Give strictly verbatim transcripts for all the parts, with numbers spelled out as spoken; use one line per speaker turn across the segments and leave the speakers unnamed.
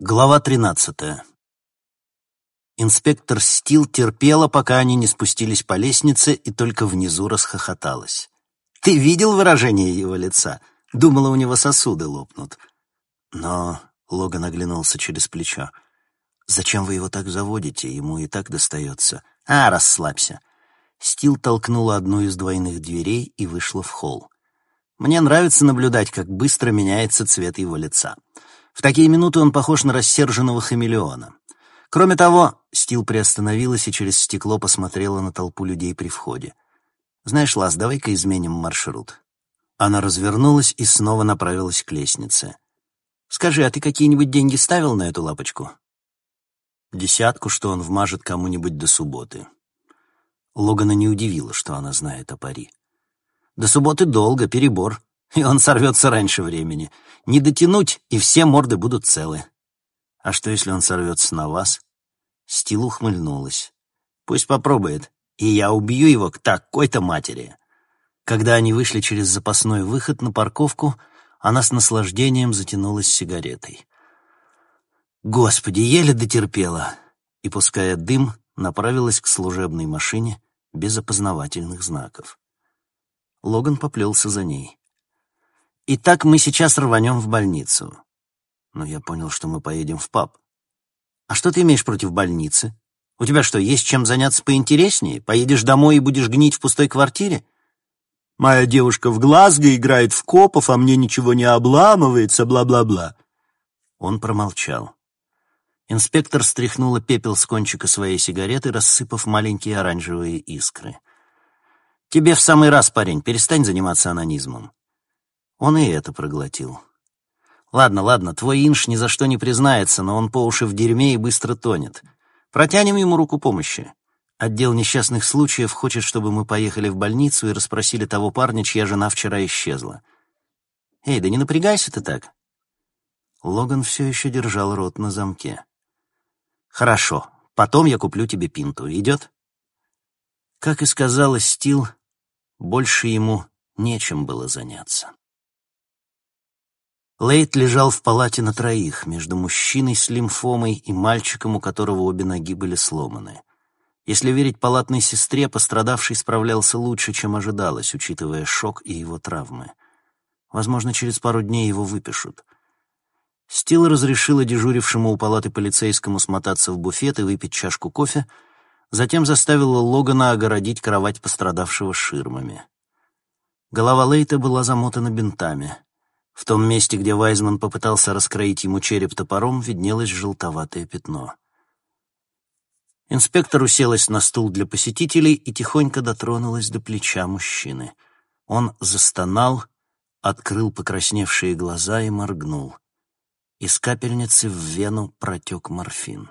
Глава тринадцатая. Инспектор Стил терпела, пока они не спустились по лестнице, и только внизу расхохоталась. «Ты видел выражение его лица? Думала, у него сосуды лопнут». Но Логан оглянулся через плечо. «Зачем вы его так заводите? Ему и так достается». «А, расслабься». Стил толкнула одну из двойных дверей и вышла в холл. «Мне нравится наблюдать, как быстро меняется цвет его лица. В такие минуты он похож на рассерженного хамелеона. Кроме того...» Стил приостановилась и через стекло посмотрела на толпу людей при входе. «Знаешь, Лаз, давай-ка изменим маршрут». Она развернулась и снова направилась к лестнице. «Скажи, а ты какие-нибудь деньги ставил на эту лапочку?» «Десятку, что он вмажет кому-нибудь до субботы». Логана не удивило, что она знает о пари. «До субботы долго, перебор, и он сорвется раньше времени. Не дотянуть, и все морды будут целы». «А что, если он сорвется на вас?» Стил ухмыльнулась. «Пусть попробует, и я убью его к такой-то матери». Когда они вышли через запасной выход на парковку, она с наслаждением затянулась сигаретой. «Господи, еле дотерпела!» И, пуская дым, направилась к служебной машине без опознавательных знаков. Логан поплелся за ней. «Итак, мы сейчас рванем в больницу». «Но я понял, что мы поедем в паб». «А что ты имеешь против больницы? У тебя что, есть чем заняться поинтереснее? Поедешь домой и будешь гнить в пустой квартире?» «Моя девушка в Глазго играет в копов, а мне ничего не обламывается, бла-бла-бла». Он промолчал. Инспектор стряхнула пепел с кончика своей сигареты, рассыпав маленькие оранжевые искры. «Тебе в самый раз, парень, перестань заниматься анонизмом». Он и это проглотил. «Ладно, ладно, твой инш ни за что не признается, но он по уши в дерьме и быстро тонет. Протянем ему руку помощи. Отдел несчастных случаев хочет, чтобы мы поехали в больницу и расспросили того парня, чья жена вчера исчезла. Эй, да не напрягайся ты так». Логан все еще держал рот на замке. «Хорошо, потом я куплю тебе пинту. Идет?» Как и сказала Стил, больше ему нечем было заняться. Лейт лежал в палате на троих, между мужчиной с лимфомой и мальчиком, у которого обе ноги были сломаны. Если верить палатной сестре, пострадавший справлялся лучше, чем ожидалось, учитывая шок и его травмы. Возможно, через пару дней его выпишут. Стил разрешила дежурившему у палаты полицейскому смотаться в буфет и выпить чашку кофе, затем заставила Логана огородить кровать пострадавшего ширмами. Голова Лейта была замотана бинтами. В том месте, где Вайзман попытался раскроить ему череп топором, виднелось желтоватое пятно. Инспектор уселась на стул для посетителей и тихонько дотронулась до плеча мужчины. Он застонал, открыл покрасневшие глаза и моргнул. Из капельницы в вену протек морфин.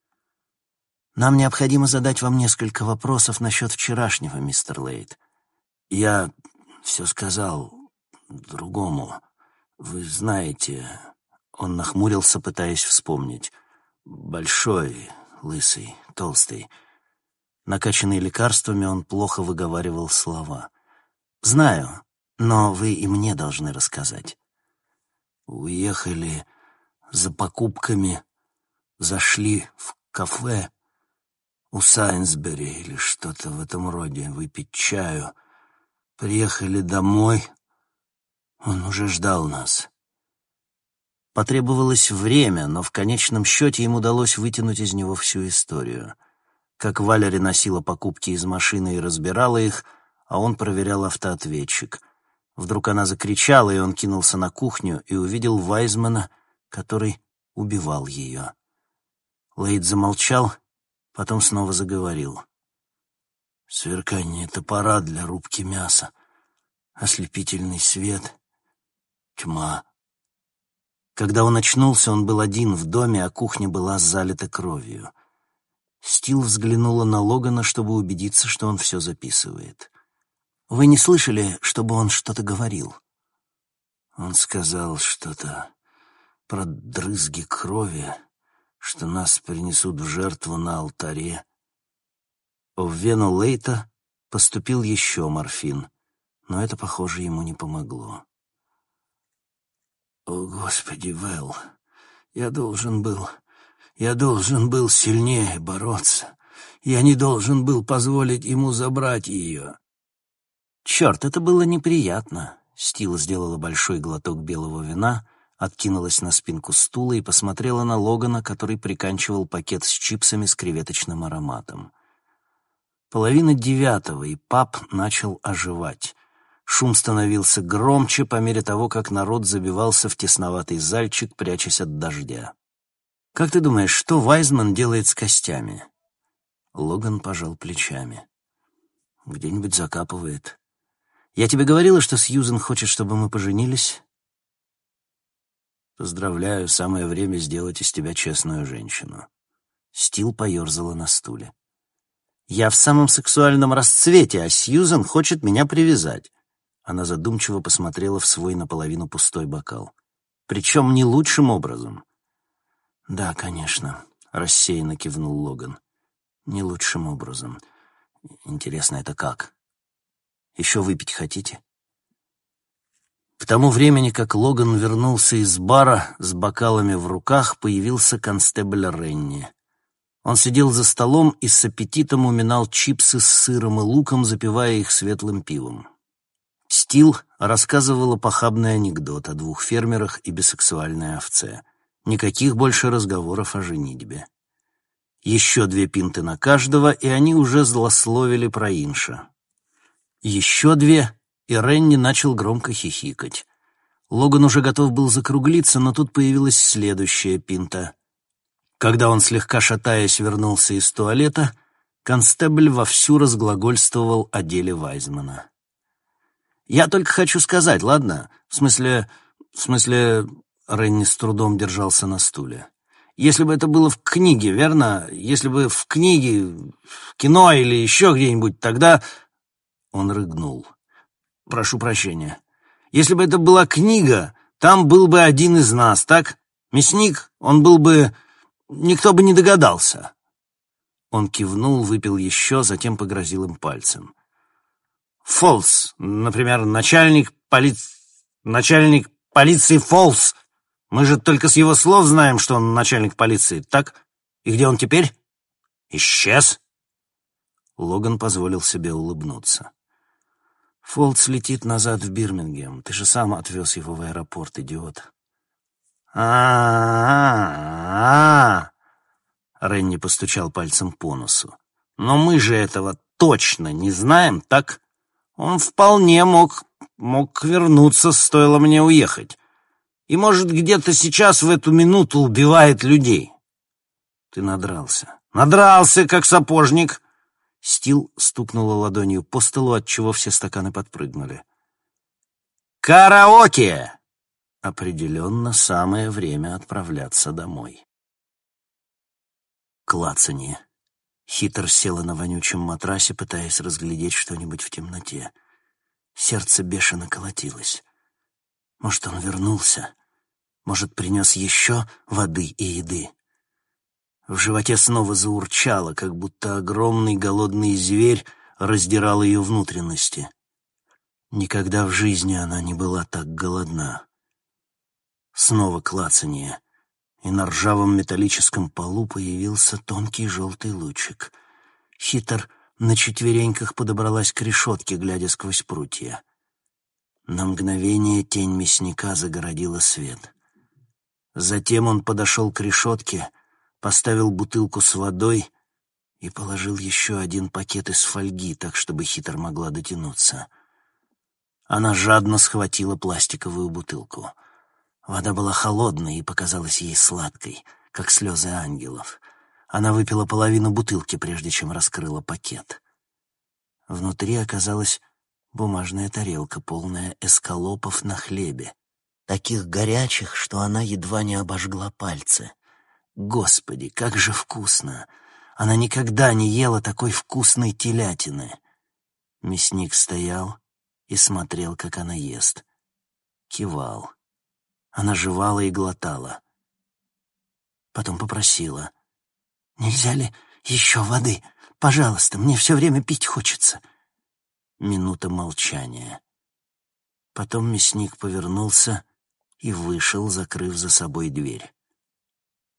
«Нам необходимо задать вам несколько вопросов насчет вчерашнего, мистер Лейт. Я все сказал другому. Вы знаете...» Он нахмурился, пытаясь вспомнить. «Большой, лысый, толстый». Накачанный лекарствами, он плохо выговаривал слова. «Знаю, но вы и мне должны рассказать». «Уехали за покупками, зашли в кафе у Сайнсбери или что-то в этом роде, выпить чаю. Приехали домой, он уже ждал нас». Потребовалось время, но в конечном счете им удалось вытянуть из него всю историю. Как Валери носила покупки из машины и разбирала их, а он проверял автоответчик. Вдруг она закричала, и он кинулся на кухню и увидел Вайзмана, который убивал ее. Лейт замолчал, потом снова заговорил. Сверкание топора для рубки мяса, ослепительный свет, тьма. Когда он очнулся, он был один в доме, а кухня была залита кровью. Стил взглянула на Логана, чтобы убедиться, что он все записывает. «Вы не слышали, чтобы он что-то говорил?» Он сказал что-то про дрызги крови, что нас принесут в жертву на алтаре. В вену Лейта поступил еще морфин, но это, похоже, ему не помогло. «О, Господи, Вэл, Я должен был... Я должен был сильнее бороться. Я не должен был позволить ему забрать ее. Черт, это было неприятно. Стил сделала большой глоток белого вина, откинулась на спинку стула и посмотрела на Логана, который приканчивал пакет с чипсами с креветочным ароматом. Половина девятого, и паб начал оживать. Шум становился громче по мере того, как народ забивался в тесноватый зальчик, прячась от дождя. «Как ты думаешь, что Вайзман делает с костями?» Логан пожал плечами. «Где-нибудь закапывает. Я тебе говорила, что Сьюзен хочет, чтобы мы поженились?» «Поздравляю, самое время сделать из тебя честную женщину». Стил поерзала на стуле. «Я в самом сексуальном расцвете, а Сьюзен хочет меня привязать». Она задумчиво посмотрела в свой наполовину пустой бокал. «Причем не лучшим образом». «Да, конечно», — рассеянно кивнул Логан. «Не лучшим образом. Интересно, это как? Еще выпить хотите?» К тому времени, как Логан вернулся из бара с бокалами в руках, появился констебль Ренни. Он сидел за столом и с аппетитом уминал чипсы с сыром и луком, запивая их светлым пивом. Стил рассказывала похабный анекдот о двух фермерах и бисексуальной овце. Никаких больше разговоров о женитьбе. Еще две пинты на каждого, и они уже злословили про Инша. Еще две, и Ренни начал громко хихикать. Логан уже готов был закруглиться, но тут появилась следующая пинта. Когда он, слегка шатаясь, вернулся из туалета, констебль вовсю разглагольствовал о деле Вайзмана. «Я только хочу сказать, ладно? В смысле... В смысле...» Ренни с трудом держался на стуле. «Если бы это было в книге, верно? Если бы в книге, в кино или еще где-нибудь, тогда...» Он рыгнул. «Прошу прощения. Если бы это была книга, там был бы один из нас, так? Мясник, он был бы... Никто бы не догадался». Он кивнул, выпил еще, затем погрозил им пальцем. «Фолс, например, начальник поли... начальник полиции Фолс. Мы же только с его слов знаем, что он начальник полиции, так? И где он теперь? Исчез?» Логан позволил себе улыбнуться. «Фолс летит назад в Бирмингем. Ты же сам отвез его в аэропорт, идиот». «А-а-а-а!» Ренни постучал пальцем по носу. «Но мы же этого точно не знаем, так? Он вполне мог, мог вернуться, стоило мне уехать. И, может, где-то сейчас в эту минуту убивает людей». «Ты надрался». «Надрался, как сапожник!» Стил стукнула ладонью по столу, отчего все стаканы подпрыгнули. «Караоке!» Определенно самое время отправляться домой. Клацанье. Хитр села на вонючем матрасе, пытаясь разглядеть что-нибудь в темноте. Сердце бешено колотилось. Может, он вернулся? Может, принес еще воды и еды? В животе снова заурчало, как будто огромный голодный зверь раздирал ее внутренности. Никогда в жизни она не была так голодна. Снова клацанье, и на ржавом металлическом полу появился тонкий желтый лучик. Хитр на четвереньках подобралась к решетке, глядя сквозь прутья. На мгновение тень мясника загородила свет. Затем он подошел к решетке, поставил бутылку с водой и положил еще один пакет из фольги, так, чтобы Хитр могла дотянуться. Она жадно схватила пластиковую бутылку. Вода была холодной и показалась ей сладкой, как слезы ангелов. Она выпила половину бутылки, прежде чем раскрыла пакет. Внутри оказалась бумажная тарелка, полная эскалопов на хлебе, таких горячих, что она едва не обожгла пальцы. Господи, как же вкусно! Она никогда не ела такой вкусной телятины. Мясник стоял и смотрел, как она ест. Кивал. Она жевала и глотала. Потом попросила: «Нельзя ли еще воды? Пожалуйста, мне все время пить хочется». Минута молчания. Потом мясник повернулся и вышел, закрыв за собой дверь.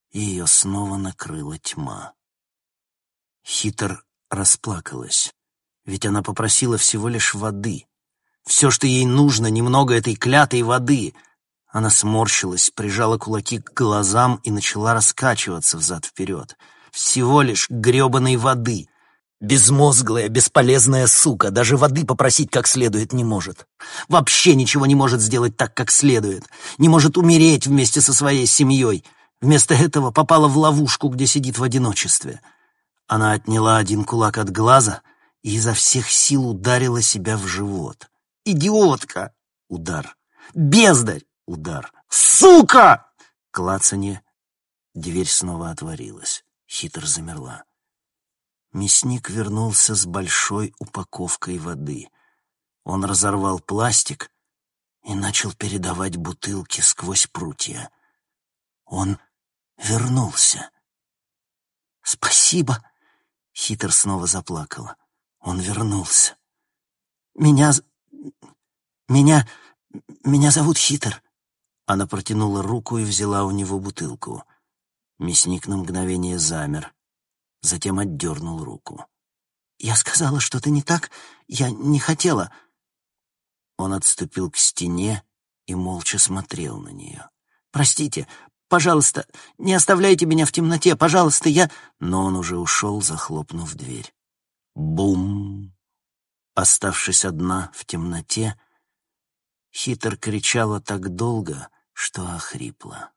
и ее снова накрыла тьма. Хитр расплакалась, ведь она попросила всего лишь воды. Все, что ей нужно, немного этой клятой воды. Она сморщилась, прижала кулаки к глазам и начала раскачиваться взад-вперед. Всего лишь гребаной воды. Безмозглая, бесполезная сука, даже воды попросить как следует не может. Вообще ничего не может сделать так, как следует. Не может умереть вместе со своей семьей. Вместо этого попала в ловушку, где сидит в одиночестве. Она отняла один кулак от глаза и изо всех сил ударила себя в живот. «Идиотка!» — удар. «Бездарь!» — удар. «Сука!» — клацанье. Дверь снова отворилась. Хитр замерла. Мясник вернулся с большой упаковкой воды. Он разорвал пластик и начал передавать бутылки сквозь прутья. Он вернулся. «Спасибо!» — Хитр снова заплакала. Он вернулся. «Меня... меня... меня зовут Хитр». Она протянула руку и взяла у него бутылку. Мясник на мгновение замер, затем отдернул руку. «Я сказала что-то не так. Я не хотела». Он отступил к стене и молча смотрел на нее. «Простите, пожалуйста, не оставляйте меня в темноте, пожалуйста, я...» Но он уже ушел, захлопнув дверь. Бум! Оставшись одна в темноте, Хитр кричала так долго, что охрипла.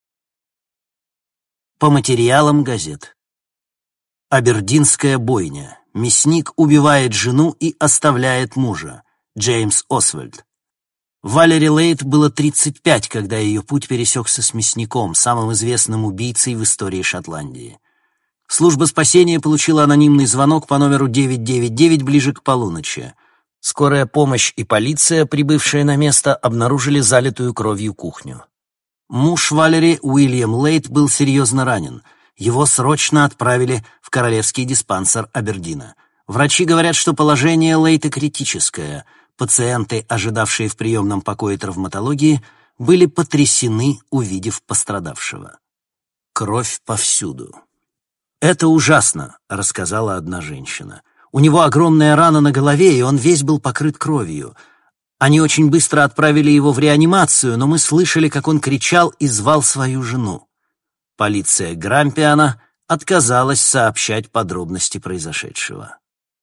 По материалам газет. Абердинская бойня. Мясник убивает жену и оставляет мужа. Джеймс Освальд. Валери Лейт было тридцать пять, когда ее путь пересекся с мясником, самым известным убийцей в истории Шотландии. Служба спасения получила анонимный звонок по номеру девять девять девять ближе к полуночи. Скорая помощь и полиция, прибывшие на место, обнаружили залитую кровью кухню. Муж Валери, Уильям Лейт, был серьезно ранен. Его срочно отправили в королевский диспансер Абердина. Врачи говорят, что положение Лейта критическое. Пациенты, ожидавшие в приемном покое травматологии, были потрясены, увидев пострадавшего. Кровь повсюду. «Это ужасно», — рассказала одна женщина. «У него огромная рана на голове, и он весь был покрыт кровью. Они очень быстро отправили его в реанимацию, но мы слышали, как он кричал и звал свою жену. Полиция Грампиана отказалась сообщать подробности произошедшего».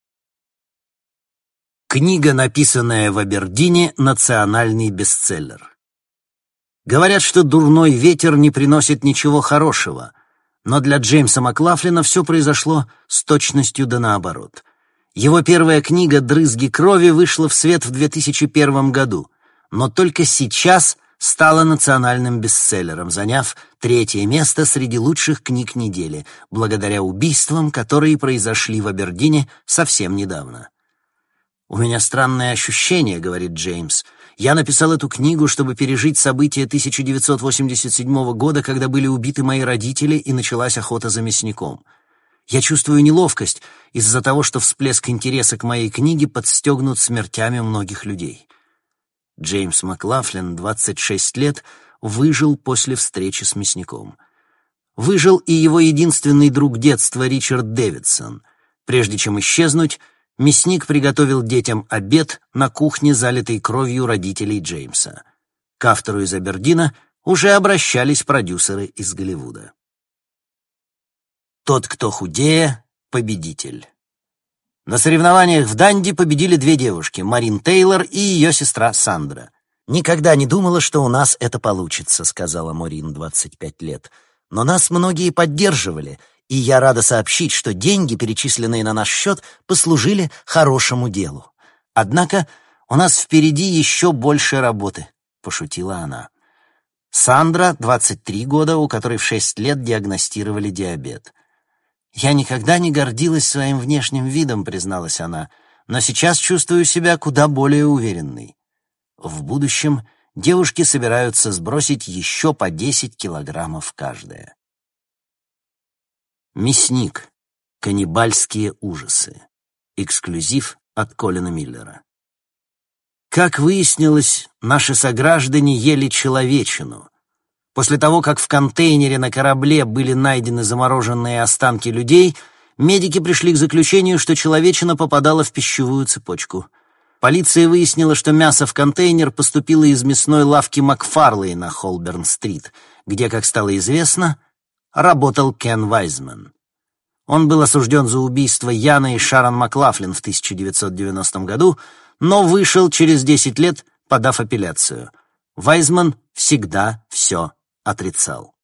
Книга, написанная в Абердине, национальный бестселлер. Говорят, что «Дурной ветер» не приносит ничего хорошего, но для Джеймса Маклафлина все произошло с точностью да наоборот. Его первая книга «Дрызги крови» вышла в свет в две тысячи первом году, но только сейчас стала национальным бестселлером, заняв третье место среди лучших книг недели, благодаря убийствам, которые произошли в Абердине совсем недавно. «У меня странное ощущение», — говорит Джеймс. «Я написал эту книгу, чтобы пережить события тысяча девятьсот восемьдесят седьмого года, когда были убиты мои родители и началась охота за мясником. Я чувствую неловкость из-за того, что всплеск интереса к моей книге подстегнут смертями многих людей». Джеймс Маклафлин, двадцать шесть лет, выжил после встречи с мясником. Выжил и его единственный друг детства Ричард Дэвидсон. Прежде чем исчезнуть, мясник приготовил детям обед на кухне, залитой кровью родителей Джеймса. К автору из Абердина уже обращались продюсеры из Голливуда. Тот, кто худее, победитель. На соревнованиях в Данди победили две девушки, Марин Тейлор и ее сестра Сандра. «Никогда не думала, что у нас это получится», — сказала Марин, двадцать пять лет. «Но нас многие поддерживали, и я рада сообщить, что деньги, перечисленные на наш счет, послужили хорошему делу. Однако у нас впереди еще больше работы», — пошутила она. Сандра, двадцать три года, у которой в шесть лет диагностировали диабет. «Я никогда не гордилась своим внешним видом», — призналась она, «но сейчас чувствую себя куда более уверенной. В будущем девушки собираются сбросить еще по десять килограммов каждая». «Мясник. Каннибальские ужасы». Эксклюзив от Колина Миллера. Как выяснилось, наши сограждане ели человечину. После того, как в контейнере на корабле были найдены замороженные останки людей, медики пришли к заключению, что человечина попадала в пищевую цепочку. Полиция выяснила, что мясо в контейнер поступило из мясной лавки Макфарлей на Холберн-стрит, где, как стало известно, работал Кен Вайзман. Он был осужден за убийство Яна и Шарон Маклафлин в тысяча девятьсот девяностом году, но вышел через десять лет, подав апелляцию. Вайзман всегда все отрицал.